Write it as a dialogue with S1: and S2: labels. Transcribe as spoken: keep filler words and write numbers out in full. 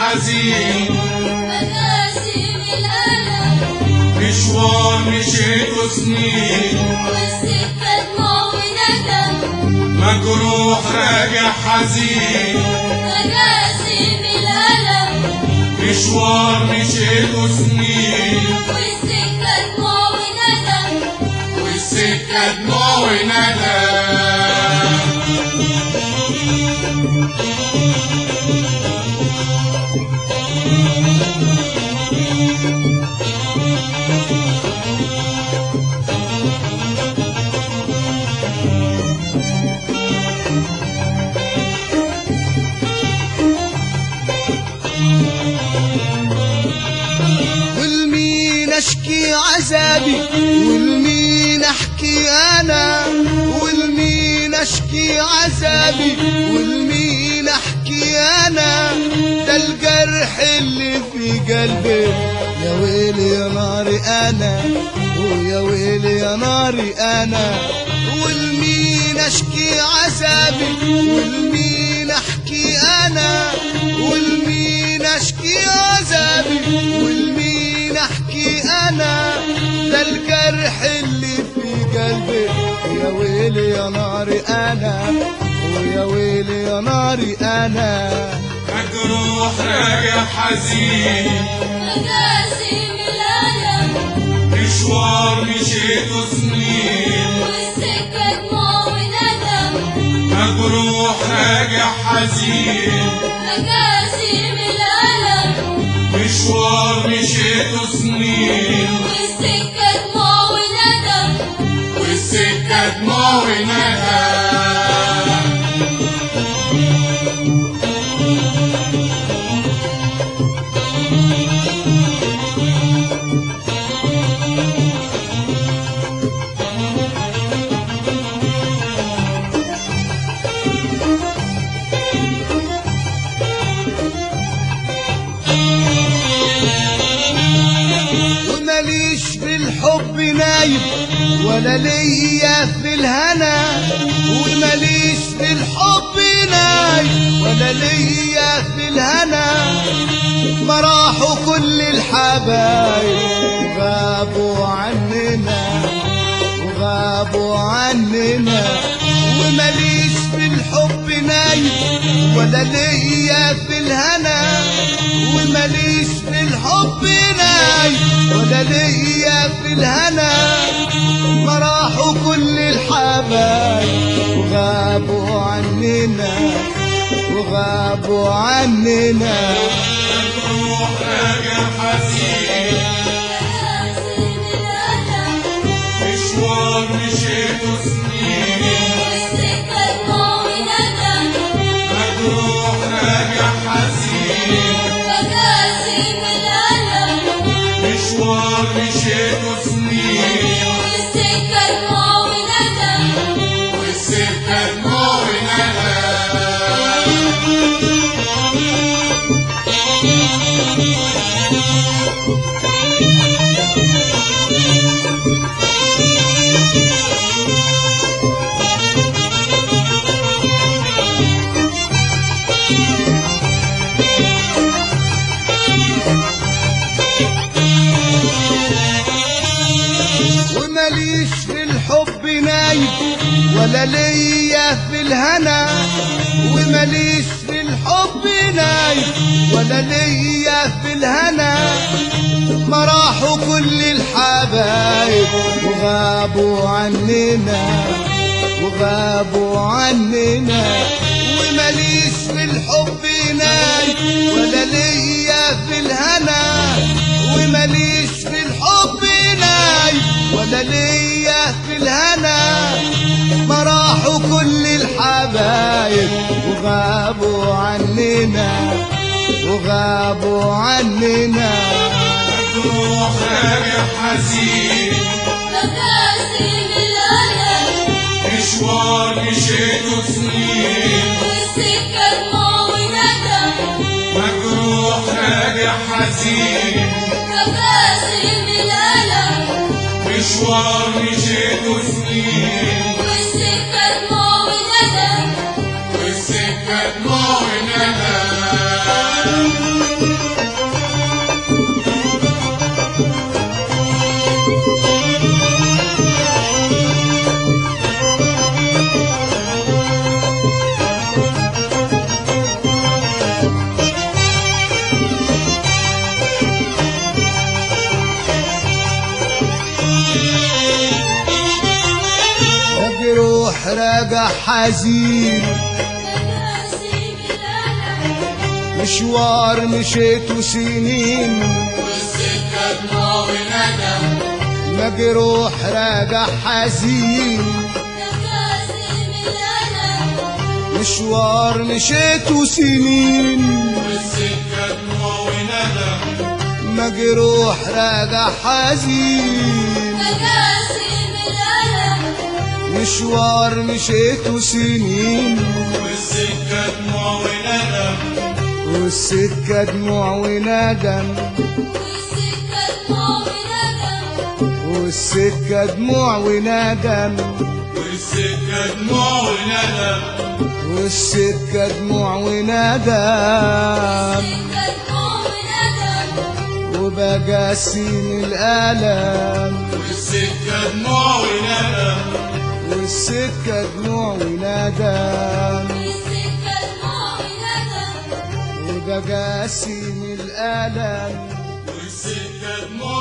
S1: حزين
S2: مقاسم الألم
S1: مشوار مشيته سنين
S2: والسكة دموع وندم
S1: مجروح راجع حزين
S2: مقاسم الألم
S1: مشوار مشيته سنين
S2: والسكة دموع وندم
S1: والسكة دموع وندم
S3: والمين اشكي عذابي والمين احكي انا والمين اشكي عذابي والمين احكي انا ده الجرح اللي في قلبي يا ويلي يا ناري انا ويا ويلي يا ناري انا والمين اشكي عذابي والمين احكي انا والمين اشكي عذابي والمين احكي انا ده الجرح اللي في قلبي يا ويلي يا ناري انا ويا ويلي يا ناري انا
S1: مجروح راجع حزين
S2: مقاسم الألم
S1: مشوار مشيته سنين
S2: والسكة دموع وندم
S1: مجروح راجع حزين
S2: مقاسم الألم
S1: مشوار مشيته سنين
S2: والسكة دموع وندم
S1: والسكة دموع وندم
S3: وماليش في الحب نايم ولا ليا في الهنا وماليش في الحب نايم ولا ليا في الهنا ما راحوا كل الحبايب وغابوا عننا وغابوا عننا وماليش في الحب نايم ولا ليا في الهنا وماليش في الحب نايم ولا ليا في الهنا ما راحوا كل الحبايب وغابوا عننا وغابوا عننا
S1: مجروح راجع حزين
S2: مقاسم الألم
S1: مشوار مشيته سنين
S2: والسكة دموع وندم
S1: مجروح راجع حزين
S2: مقاسم الألم
S1: مشوار مشيته سنين
S2: والسكة دموع وندم
S1: والسكة دموع وندم
S3: وماليش في الحب نايم ولا ليا في الهنا وماليش في الحب نايم ولا ليا في الهنا ما راحوا كل الحبايب وغابوا عننا وغابوا عننا وماليش في الحب نايم ولا ليا في الهنا وماليش في الحب نايم ولا ليا في الهنا ما راحوا كل الحبايب وغابوا عننا وغابوا عننا
S1: مجروح راجع حزين
S2: مقاسم الألم
S1: مشوار مشيته سنين
S2: والسكة دموع وندم
S1: مجروح راجع حزين
S2: مقاسم الألم
S1: مشوار مشيته سنين
S2: والسكة دموع وندم
S1: والسكة دموع وندم
S3: راجع حزين،
S2: مكاسب الألم
S3: مشوار مشيته سنين،
S1: والسكة دموع وندم
S3: مجروح راجع حزين،
S2: مكاسب الألم
S3: مشوار مشيته سنين،
S1: والسكة دموع وندم
S3: مجروح راجع حزين،
S2: مكاسب الألم
S3: مشوار مشيته سنين،
S1: والسكة دموع وندم
S3: والسكة دموع وندم،
S2: والسكة دموع وندم
S3: والسكة دموع وندم،
S1: والسكة دموع وندم
S3: والسكة دموع وندم،
S2: السكة دموع وندم
S3: وبجاسين الألم،
S1: والسكة دموع وندم
S3: والسكة دموع وندم،
S2: السكة دموع وندم
S3: وبجاسين الألم،
S1: والسكة دموع